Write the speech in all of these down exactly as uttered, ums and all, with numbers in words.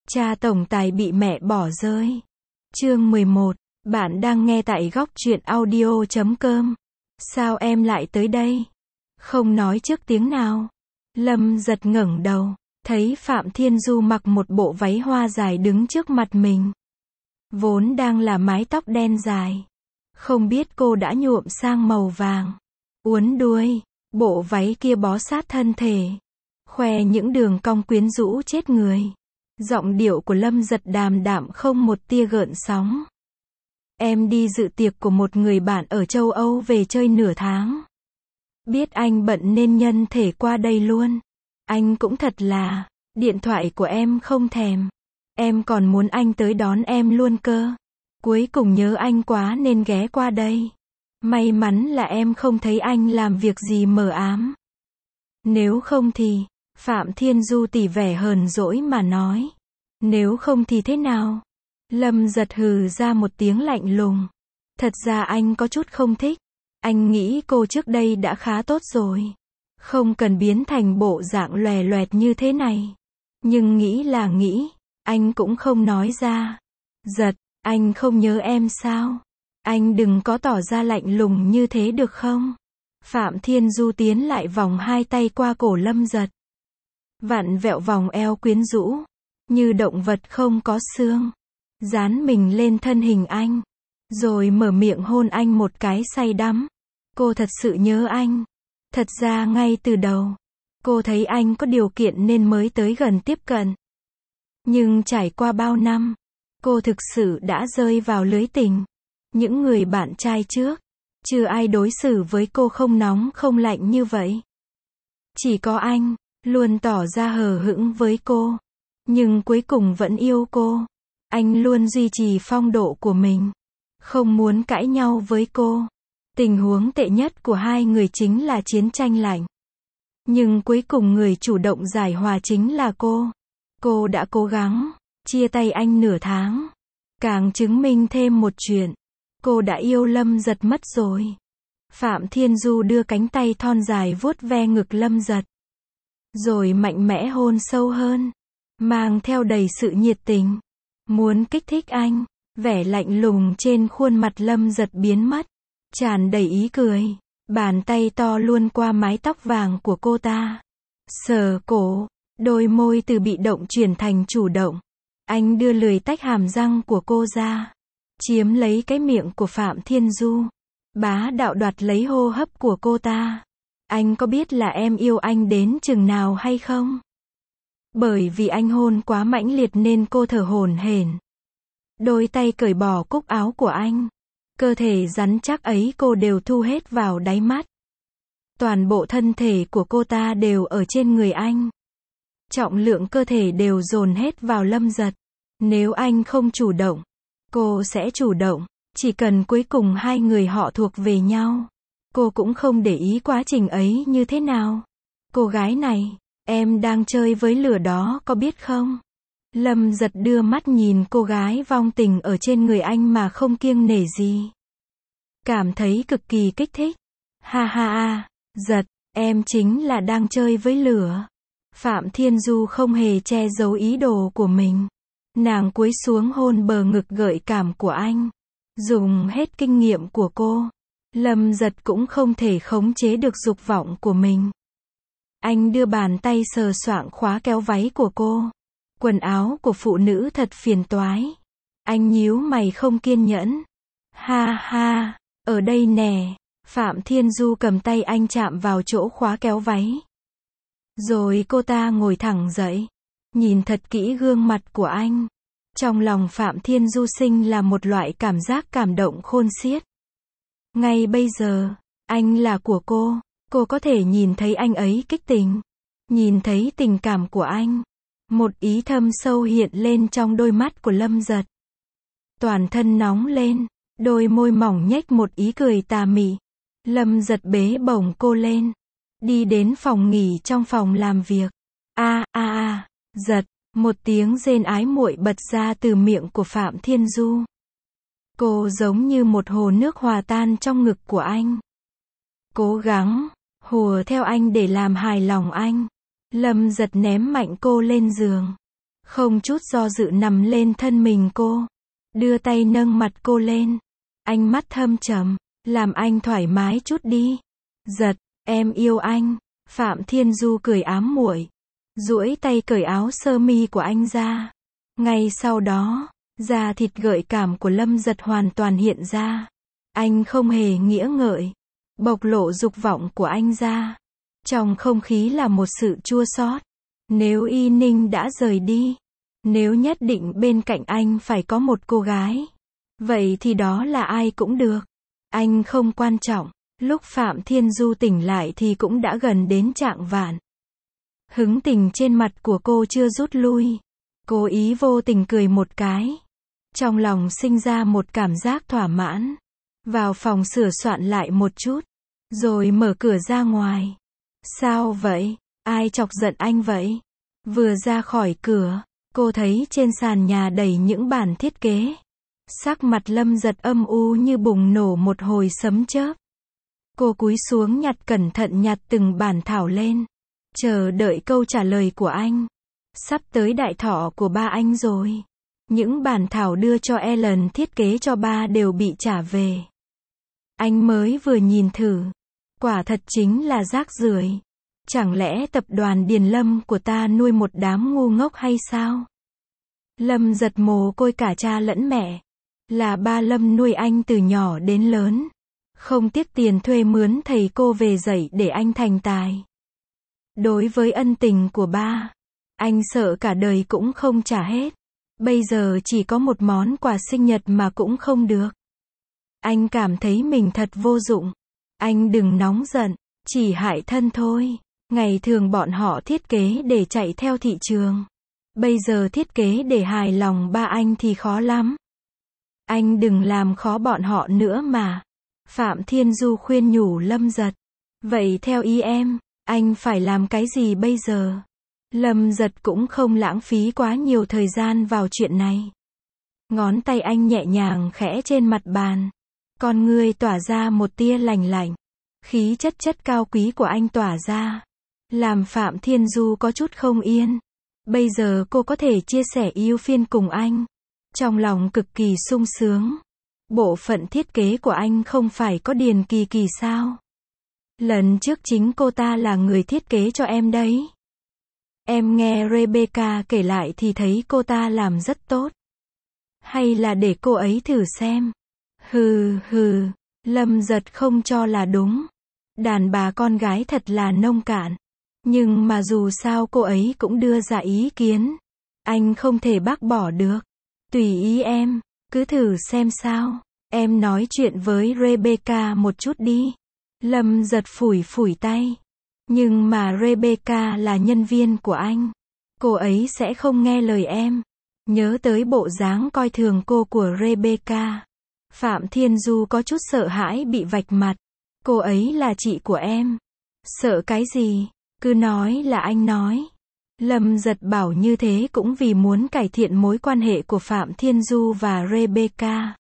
Cha tổng tài bị mẹ bỏ rơi. Chương mười một. Bạn đang nghe tại góc truyện audio chấm com. Sao em lại tới đây? Không nói trước tiếng nào. Lâm giật ngẩng đầu, thấy Phạm Thiên Du mặc một bộ váy hoa dài đứng trước mặt mình. Vốn đang là mái tóc đen dài, không biết cô đã nhuộm sang màu vàng, uốn đuôi. Bộ váy kia bó sát thân thể, khoe những đường cong quyến rũ chết người. Giọng điệu của Lâm giật đàm đạm không một tia gợn sóng. Em đi dự tiệc của một người bạn ở châu Âu về chơi nửa tháng. Biết anh bận nên nhân thể qua đây luôn. Anh cũng thật là, điện thoại của em không thèm. Em còn muốn anh tới đón em luôn cơ. Cuối cùng nhớ anh quá nên ghé qua đây. May mắn là em không thấy anh làm việc gì mờ ám. Nếu không thì, Phạm Thiên Du tỉ vẻ hờn dỗi mà nói. Nếu không thì thế nào? Lâm giật hừ ra một tiếng lạnh lùng. Thật ra anh có chút không thích. Anh nghĩ cô trước đây đã khá tốt rồi. Không cần biến thành bộ dạng lòe loẹt như thế này. Nhưng nghĩ là nghĩ, anh cũng không nói ra. Giật, anh không nhớ em sao? Anh đừng có tỏ ra lạnh lùng như thế được không? Phạm Thiên Du tiến lại vòng hai tay qua cổ Lâm giật. Vặn vẹo vòng eo quyến rũ, như động vật không có xương. Dán mình lên thân hình anh, rồi mở miệng hôn anh một cái say đắm. Cô thật sự nhớ anh. Thật ra ngay từ đầu, cô thấy anh có điều kiện nên mới tới gần tiếp cận. Nhưng trải qua bao năm, cô thực sự đã rơi vào lưới tình. Những người bạn trai trước, chưa ai đối xử với cô không nóng không lạnh như vậy. Chỉ có anh, luôn tỏ ra hờ hững với cô. Nhưng cuối cùng vẫn yêu cô. Anh luôn duy trì phong độ của mình, không muốn cãi nhau với cô. Tình huống tệ nhất của hai người chính là chiến tranh lạnh. Nhưng cuối cùng người chủ động giải hòa chính là cô. Cô đã cố gắng chia tay anh nửa tháng. Càng chứng minh thêm một chuyện. Cô đã yêu Lâm giật mất rồi. Phạm Thiên Du đưa cánh tay thon dài vuốt ve ngực Lâm giật. Rồi mạnh mẽ hôn sâu hơn. Mang theo đầy sự nhiệt tình. Muốn kích thích anh. Vẻ lạnh lùng trên khuôn mặt Lâm giật biến mất. Tràn đầy ý cười. Bàn tay to luôn qua mái tóc vàng của cô ta. Sờ cổ. Đôi môi từ bị động chuyển thành chủ động. Anh đưa lười tách hàm răng của cô ra. Chiếm lấy cái miệng của Phạm Thiên Du. Bá đạo đoạt lấy hô hấp của cô ta. Anh có biết là em yêu anh đến chừng nào hay không? Bởi vì anh hôn quá mãnh liệt nên cô thở hổn hển. Đôi tay cởi bỏ cúc áo của anh. Cơ thể rắn chắc ấy cô đều thu hết vào đáy mắt. Toàn bộ thân thể của cô ta đều ở trên người anh. Trọng lượng cơ thể đều dồn hết vào Lâm giật. Nếu anh không chủ động, cô sẽ chủ động. Chỉ cần cuối cùng hai người họ thuộc về nhau. Cô cũng không để ý quá trình ấy như thế nào. Cô gái này, em đang chơi với lửa đó có biết không? Lâm giật đưa mắt nhìn cô gái vong tình ở trên người anh mà không kiêng nể gì. Cảm thấy cực kỳ kích thích. Ha ha ha, giật, em chính là đang chơi với lửa. Phạm Thiên Du không hề che giấu ý đồ của mình. Nàng cúi xuống hôn bờ ngực gợi cảm của anh. Dùng hết kinh nghiệm của cô, Lâm giật cũng không thể khống chế được dục vọng của mình. Anh đưa bàn tay sờ soạng khóa kéo váy của cô. Quần áo của phụ nữ thật phiền toái. Anh nhíu mày không kiên nhẫn. Ha ha, ở đây nè. Phạm Thiên Du cầm tay anh chạm vào chỗ khóa kéo váy. Rồi cô ta ngồi thẳng dậy. Nhìn thật kỹ gương mặt của anh. Trong lòng Phạm Thiên Du sinh là một loại cảm giác cảm động khôn xiết. Ngay bây giờ, anh là của cô. Cô có thể nhìn thấy anh ấy kích tình. Nhìn thấy tình cảm của anh. Một ý thâm sâu hiện lên trong đôi mắt của Lâm giật. Toàn thân nóng lên. Đôi môi mỏng nhếch một ý cười tà mị. Lâm giật bế bổng cô lên. Đi đến phòng nghỉ trong phòng làm việc. A a a, giật. Một tiếng rên ái muội bật ra từ miệng của Phạm Thiên Du. Cô giống như một hồ nước hòa tan trong ngực của anh. Cố gắng hùa theo anh để làm hài lòng anh. Lâm giật ném mạnh cô lên giường. Không chút do dự nằm lên thân mình cô. Đưa tay nâng mặt cô lên. Ánh mắt thâm trầm. Làm anh thoải mái chút đi. Giật, em yêu anh. Phạm Thiên Du cười ám muội. Duỗi tay cởi áo sơ mi của anh ra. Ngay sau đó, da thịt gợi cảm của Lâm Giật hoàn toàn hiện ra. Anh không hề nghĩa ngợi. Bộc lộ dục vọng của anh ra. Trong không khí là một sự chua xót. Nếu Y Ninh đã rời đi, nếu nhất định bên cạnh anh phải có một cô gái, vậy thì đó là ai cũng được. Anh không quan trọng. Lúc Phạm Thiên Du tỉnh lại thì cũng đã gần đến chạng vạng. Hứng tình trên mặt của cô chưa rút lui. Cố ý vô tình cười một cái. Trong lòng sinh ra một cảm giác thỏa mãn. Vào phòng sửa soạn lại một chút. Rồi mở cửa ra ngoài. Sao vậy? Ai chọc giận anh vậy? Vừa ra khỏi cửa, cô thấy trên sàn nhà đầy những bản thiết kế. Sắc mặt Lâm Giật âm u như bùng nổ một hồi sấm chớp. Cô cúi xuống nhặt cẩn thận nhặt từng bản thảo lên. Chờ đợi câu trả lời của anh. Sắp tới đại thọ của ba anh rồi. Những bản thảo đưa cho Ellen thiết kế cho ba đều bị trả về. Anh mới vừa nhìn thử. Quả thật chính là rác rưởi. Chẳng lẽ tập đoàn Điền Lâm của ta nuôi một đám ngu ngốc hay sao? Lâm Giật mồ côi cả cha lẫn mẹ. Là ba Lâm nuôi anh từ nhỏ đến lớn. Không tiếc tiền thuê mướn thầy cô về dạy để anh thành tài. Đối với ân tình của ba, anh sợ cả đời cũng không trả hết. Bây giờ chỉ có một món quà sinh nhật mà cũng không được. Anh cảm thấy mình thật vô dụng. Anh đừng nóng giận, chỉ hại thân thôi. Ngày thường bọn họ thiết kế để chạy theo thị trường. Bây giờ thiết kế để hài lòng ba anh thì khó lắm. Anh đừng làm khó bọn họ nữa mà. Phạm Thiên Du khuyên nhủ Lâm Giật. Vậy theo ý em, anh phải làm cái gì bây giờ? Lâm Giật cũng không lãng phí quá nhiều thời gian vào chuyện này. Ngón tay anh nhẹ nhàng khẽ trên mặt bàn. Con ngươi tỏa ra một tia lành lạnh. Khí chất chất cao quý của anh tỏa ra. Làm Phạm Thiên Du có chút không yên. Bây giờ cô có thể chia sẻ ưu phiền cùng anh. Trong lòng cực kỳ sung sướng. Bộ phận thiết kế của anh không phải có Điền Kỳ Kỳ sao? Lần trước chính cô ta là người thiết kế cho em đấy. Em nghe Rebecca kể lại thì thấy cô ta làm rất tốt. Hay là để cô ấy thử xem? Hừ hừ, Lâm Giật không cho là đúng. Đàn bà con gái thật là nông cạn. Nhưng mà dù sao cô ấy cũng đưa ra ý kiến. Anh không thể bác bỏ được. Tùy ý em, cứ thử xem sao. Em nói chuyện với Rebecca một chút đi. Lâm Giật phủi phủi tay. Nhưng mà Rebecca là nhân viên của anh. Cô ấy sẽ không nghe lời em. Nhớ tới bộ dáng coi thường cô của Rebecca. Phạm Thiên Du có chút sợ hãi bị vạch mặt. Cô ấy là chị của em. Sợ cái gì? Cứ nói là anh nói. Lâm Giật bảo như thế cũng vì muốn cải thiện mối quan hệ của Phạm Thiên Du và Rebecca.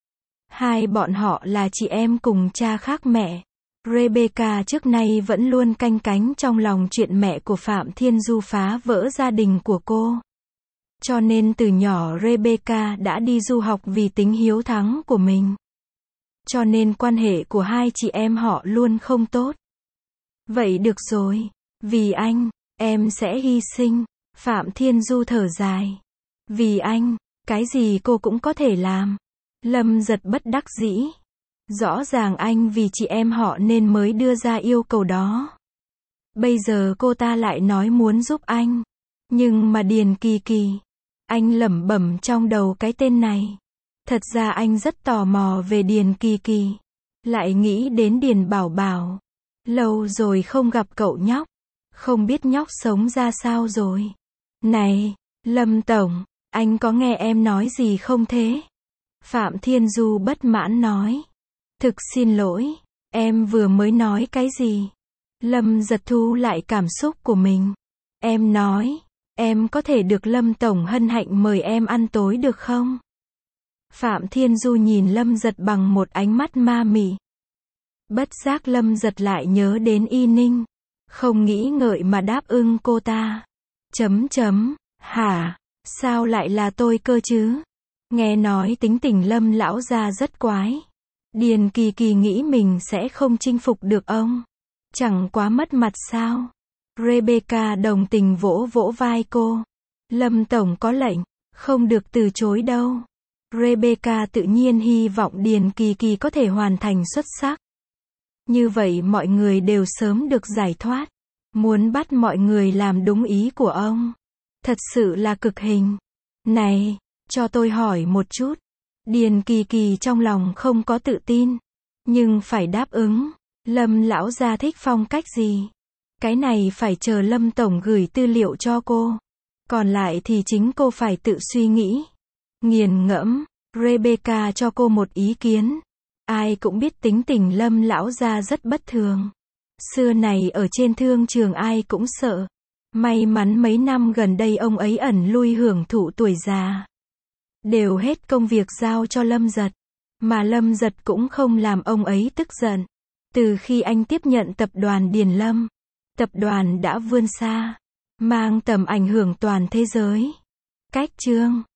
Hai bọn họ là chị em cùng cha khác mẹ. Rebecca trước nay vẫn luôn canh cánh trong lòng chuyện mẹ của Phạm Thiên Du phá vỡ gia đình của cô. Cho nên từ nhỏ Rebecca đã đi du học vì tính hiếu thắng của mình. Cho nên quan hệ của hai chị em họ luôn không tốt. Vậy được rồi. Vì anh, em sẽ hy sinh. Phạm Thiên Du thở dài. Vì anh, cái gì cô cũng có thể làm. Lâm Giật bất đắc dĩ. Rõ ràng anh vì chị em họ nên mới đưa ra yêu cầu đó. Bây giờ cô ta lại nói muốn giúp anh. Nhưng mà Điền Kỳ Kỳ. Anh lẩm bẩm trong đầu cái tên này. Thật ra anh rất tò mò về Điền Kỳ Kỳ. Lại nghĩ đến Điền Bảo Bảo. Lâu rồi không gặp cậu nhóc. Không biết nhóc sống ra sao rồi. Này, Lâm Tổng, anh có nghe em nói gì không thế? Phạm Thiên Du bất mãn nói. Thực xin lỗi, em vừa mới nói cái gì? Lâm Giật thu lại cảm xúc của mình. Em nói, em có thể được Lâm Tổng hân hạnh mời em ăn tối được không? Phạm Thiên Du nhìn Lâm Giật bằng một ánh mắt ma mị. Bất giác Lâm Giật lại nhớ đến Y Ninh. Không nghĩ ngợi mà đáp ưng cô ta. Chấm chấm, hả? Sao lại là tôi cơ chứ? Nghe nói tính tình Lâm lão gia rất quái. Điền Kỳ Kỳ nghĩ mình sẽ không chinh phục được ông. Chẳng quá mất mặt sao? Rebecca đồng tình vỗ vỗ vai cô. Lâm tổng có lệnh, không được từ chối đâu. Rebecca tự nhiên hy vọng Điền Kỳ Kỳ có thể hoàn thành xuất sắc. Như vậy mọi người đều sớm được giải thoát. Muốn bắt mọi người làm đúng ý của ông. Thật sự là cực hình. Này, cho tôi hỏi một chút. Điền Kỳ Kỳ trong lòng không có tự tin. Nhưng phải đáp ứng. Lâm lão gia thích phong cách gì? Cái này phải chờ Lâm tổng gửi tư liệu cho cô. Còn lại thì chính cô phải tự suy nghĩ. Nghiền ngẫm. Rebecca cho cô một ý kiến. Ai cũng biết tính tình Lâm lão gia rất bất thường. Xưa này ở trên thương trường ai cũng sợ. May mắn mấy năm gần đây ông ấy ẩn lui hưởng thụ tuổi già. Đều hết công việc giao cho Lâm Giật. Mà Lâm Giật cũng không làm ông ấy tức giận. Từ khi anh tiếp nhận tập đoàn Điền Lâm, tập đoàn đã vươn xa, mang tầm ảnh hưởng toàn thế giới. Cách chương